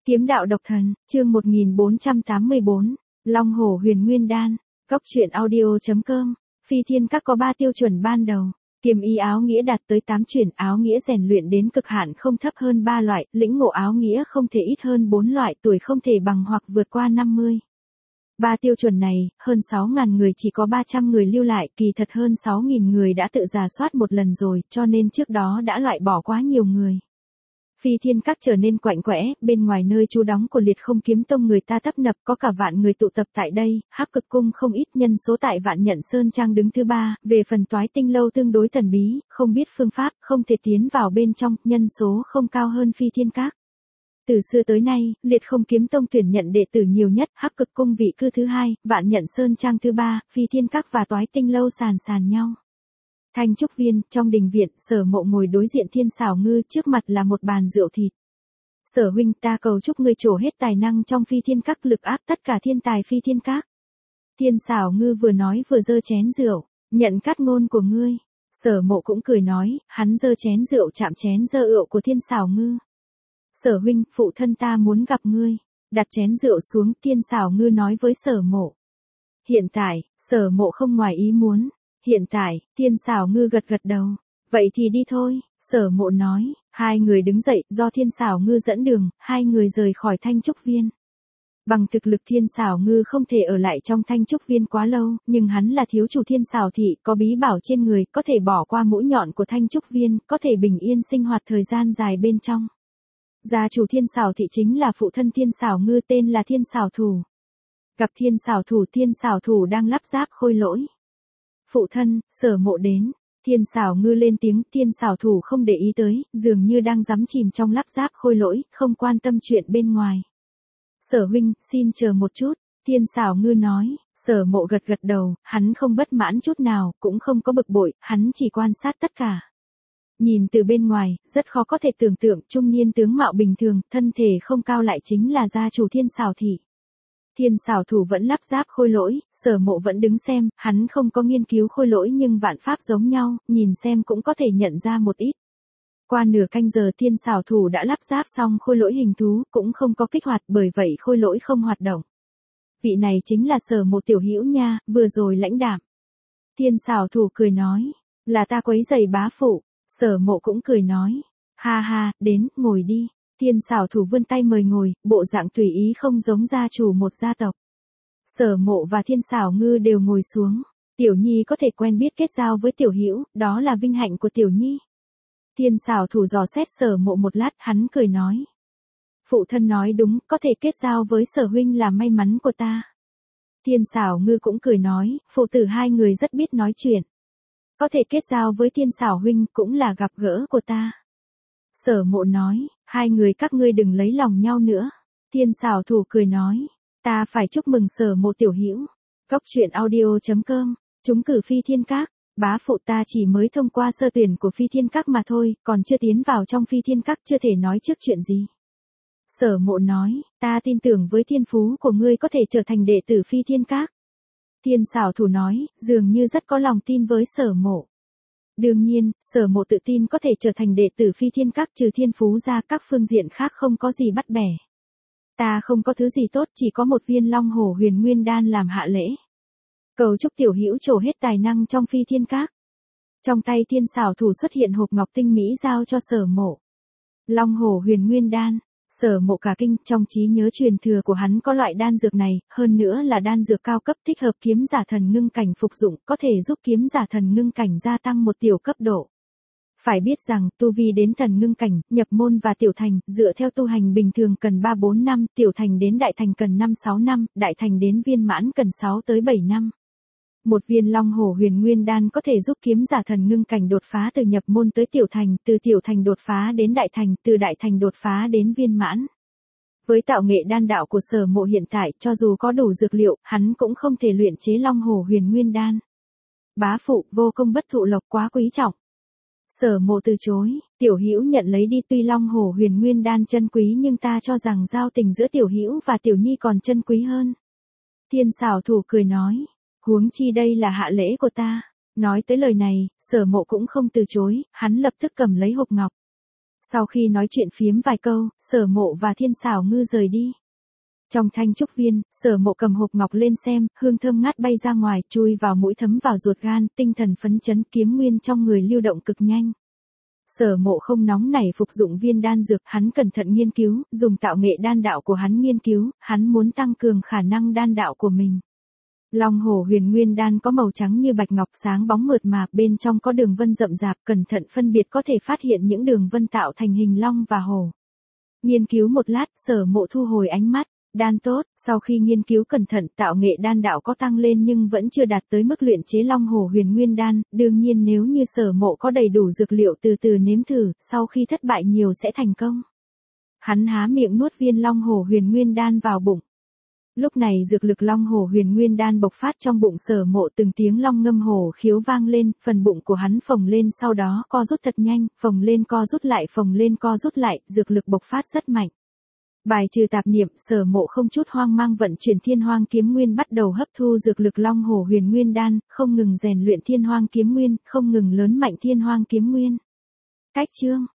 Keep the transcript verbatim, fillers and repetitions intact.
Kiếm đạo độc thần, chương một nghìn bốn trăm tám mươi bốn, Long Hổ Huyền Nguyên Đan, Cốc truyện audio.com, Phi Thiên Các có ba tiêu chuẩn ban đầu. Kiếm ý áo nghĩa đạt tới tám chuyển, áo nghĩa rèn luyện đến cực hạn không thấp hơn ba loại, lĩnh ngộ áo nghĩa không thể ít hơn bốn loại, tuổi không thể bằng hoặc vượt qua năm mươi. Ba tiêu chuẩn này, hơn sáu nghìn người chỉ có ba trăm người lưu lại, kỳ thật hơn sáu nghìn người đã tự rà soát một lần rồi, cho nên trước đó đã loại bỏ quá nhiều người. Phi Thiên Các trở nên quạnh quẽ, bên ngoài nơi trú đóng của Liệt Không Kiếm Tông người ta tấp nập, có cả vạn người tụ tập tại đây, Hắc Cực Cung không ít, nhân số tại Vạn Nhận Sơn Trang đứng thứ ba, về phần Toái Tinh Lâu tương đối thần bí, không biết phương pháp, không thể tiến vào bên trong, nhân số không cao hơn Phi Thiên Các. Từ xưa tới nay, Liệt Không Kiếm Tông tuyển nhận đệ tử nhiều nhất, Hắc Cực Cung vị cư thứ hai, Vạn Nhận Sơn Trang thứ ba, Phi Thiên Các và Toái Tinh Lâu sàn sàn nhau. Thanh trúc viên, trong đình viện, Sở Mộ ngồi đối diện Thiên Sảo Ngư, trước mặt là một bàn rượu thịt. Sở huynh, ta cầu chúc ngươi trổ hết tài năng trong Phi Thiên Các, lực áp tất cả thiên tài Phi Thiên Các. Thiên Sảo Ngư vừa nói vừa giơ chén rượu, nhận cát ngôn của ngươi. Sở Mộ cũng cười nói, hắn giơ chén rượu chạm chén giơ rượu của Thiên Sảo Ngư. Sở huynh, phụ thân ta muốn gặp ngươi. Đặt chén rượu xuống, Thiên Sảo Ngư nói với Sở Mộ. Hiện tại, Sở Mộ không ngoài ý muốn. Hiện tại, Thiên Sảo Ngư gật gật đầu. Vậy thì đi thôi, Sở Mộ nói. Hai người đứng dậy, do Thiên Sảo Ngư dẫn đường, hai người rời khỏi Thanh trúc viên. Bằng thực lực Thiên Sảo Ngư không thể ở lại trong Thanh trúc viên quá lâu, nhưng hắn là thiếu chủ Thiên Sảo thị, có bí bảo trên người, có thể bỏ qua mũi nhọn của Thanh trúc viên, có thể bình yên sinh hoạt thời gian dài bên trong. Gia chủ Thiên Sảo thị chính là phụ thân Thiên Sảo Ngư, tên là Thiên Sảo Thủ. Gặp Thiên Sảo Thủ, Thiên Sảo Thủ đang lắp ráp khôi lỗi. Phụ thân, Sở Mộ đến. Thiên Sảo Ngư lên tiếng, Thiên Sảo Thủ không để ý tới, dường như đang đắm chìm trong lắp ráp khôi lỗi, không quan tâm chuyện bên ngoài. Sở huynh, xin chờ một chút, Thiên Sảo Ngư nói. Sở Mộ gật gật đầu, hắn không bất mãn chút nào, cũng không có bực bội, hắn chỉ quan sát tất cả. Nhìn từ bên ngoài, rất khó có thể tưởng tượng, trung niên tướng mạo bình thường, thân thể không cao lại chính là gia chủ Thiên Sảo thị. Thiên Sảo Thủ vẫn lắp ráp khôi lỗi, Sở Mộ vẫn đứng xem, hắn không có nghiên cứu khôi lỗi nhưng vạn pháp giống nhau, nhìn xem cũng có thể nhận ra một ít. Qua nửa canh giờ Thiên Sảo Thủ đã lắp ráp xong khôi lỗi hình thú, cũng không có kích hoạt, bởi vậy khôi lỗi không hoạt động. Vị này chính là Sở Mộ tiểu hữu nha, vừa rồi lãnh đạm. Thiên Sảo Thủ cười nói, là ta quấy rầy bá phụ. Sở Mộ cũng cười nói, ha ha, đến, ngồi đi. Thiên Sảo Thủ vươn tay mời ngồi, bộ dạng tùy ý không giống gia chủ một gia tộc. Sở Mộ và Thiên Sảo Ngư đều ngồi xuống. Tiểu Nhi có thể quen biết kết giao với tiểu hữu, đó là vinh hạnh của Tiểu Nhi. Thiên Sảo Thủ dò xét Sở Mộ một lát, hắn cười nói. Phụ thân nói đúng, có thể kết giao với Sở huynh là may mắn của ta. Thiên Sảo Ngư cũng cười nói, phụ tử hai người rất biết nói chuyện. Có thể kết giao với Thiên Sảo huynh cũng là gặp gỡ của ta. Sở Mộ nói, hai người các ngươi đừng lấy lòng nhau nữa. Thiên Sảo Thủ cười nói, ta phải chúc mừng Sở Mộ tiểu hữu. Cốc truyện audio.com, trúng cử Phi Thiên Các. Bá phụ, ta chỉ mới thông qua sơ tuyển của Phi Thiên Các mà thôi, còn chưa tiến vào trong Phi Thiên Các, chưa thể nói trước chuyện gì. Sở Mộ nói, ta tin tưởng với thiên phú của ngươi có thể trở thành đệ tử Phi Thiên Các. Thiên Sảo Thủ nói, dường như rất có lòng tin với Sở Mộ. Đương nhiên, Sở Mộ tự tin có thể trở thành đệ tử Phi Thiên Các, trừ thiên phú ra các phương diện khác không có gì bắt bẻ. Ta không có thứ gì tốt, chỉ có một viên Long Hổ Huyền Nguyên Đan làm hạ lễ. Cầu chúc tiểu hữu trổ hết tài năng trong Phi Thiên Các. Trong tay Thiên Sảo Thủ xuất hiện hộp ngọc tinh mỹ giao cho Sở Mộ. Long Hổ Huyền Nguyên Đan. Sở Mộ cả kinh, trong trí nhớ truyền thừa của hắn có loại đan dược này, hơn nữa là đan dược cao cấp thích hợp kiếm giả thần ngưng cảnh phục dụng, có thể giúp kiếm giả thần ngưng cảnh gia tăng một tiểu cấp độ. Phải biết rằng, tu vi đến thần ngưng cảnh, nhập môn và tiểu thành, dựa theo tu hành bình thường cần ba bốn năm, tiểu thành đến đại thành cần năm sáu năm, đại thành đến viên mãn cần sáu tới bảy năm. Một viên Long Hổ Huyền Nguyên Đan có thể giúp kiếm giả thần ngưng cảnh đột phá từ nhập môn tới tiểu thành, từ tiểu thành đột phá đến đại thành, từ đại thành đột phá đến viên mãn. Với tạo nghệ đan đạo của Sở Mộ hiện tại, cho dù có đủ dược liệu, hắn cũng không thể luyện chế Long Hổ Huyền Nguyên Đan. Bá phụ, vô công bất thụ lộc, quá quý trọng. Sở Mộ từ chối, tiểu hữu nhận lấy đi, tuy Long Hổ Huyền Nguyên Đan chân quý nhưng ta cho rằng giao tình giữa tiểu hữu và tiểu nhi còn chân quý hơn. Thiên Sảo Thủ cười nói. Huống chi đây là hạ lễ của ta. Nói tới lời này, Sở Mộ cũng không từ chối, hắn lập tức cầm lấy hộp ngọc. Sau khi nói chuyện phiếm vài câu, Sở Mộ và Thiên Xảo Ngư rời đi. Trong thanh trúc viên, Sở Mộ cầm hộp ngọc lên xem, hương thơm ngát bay ra ngoài, chui vào mũi thấm vào ruột gan, tinh thần phấn chấn, kiếm nguyên trong người lưu động cực nhanh. Sở Mộ không nóng nảy phục dụng viên đan dược, hắn cẩn thận nghiên cứu, dùng tạo nghệ đan đạo của hắn nghiên cứu, hắn muốn tăng cường khả năng đan đạo của mình. Long Hổ Huyền Nguyên Đan có màu trắng như bạch ngọc, sáng bóng mượt mà, bên trong có đường vân rậm rạp, cẩn thận phân biệt có thể phát hiện những đường vân tạo thành hình long và hổ. Nghiên cứu một lát, Sở Mộ thu hồi ánh mắt. Đan tốt, sau khi nghiên cứu cẩn thận, tạo nghệ đan đạo có tăng lên nhưng vẫn chưa đạt tới mức luyện chế Long Hổ Huyền Nguyên Đan, đương nhiên nếu như Sở Mộ có đầy đủ dược liệu từ từ nếm thử, sau khi thất bại nhiều sẽ thành công. Hắn há miệng nuốt viên Long Hổ Huyền Nguyên Đan vào bụng. Lúc này dược lực Long Hổ Huyền Nguyên Đan bộc phát trong bụng Sở Mộ, từng tiếng long ngâm hổ khiếu vang lên, phần bụng của hắn phồng lên, sau đó co rút thật nhanh, phồng lên co rút lại, phồng lên co rút lại, dược lực bộc phát rất mạnh. Bài trừ tạp niệm, Sở Mộ không chút hoang mang vận chuyển Thiên Hoang Kiếm Nguyên, bắt đầu hấp thu dược lực Long Hổ Huyền Nguyên Đan, không ngừng rèn luyện Thiên Hoang Kiếm Nguyên, không ngừng lớn mạnh Thiên Hoang Kiếm Nguyên. Cách chương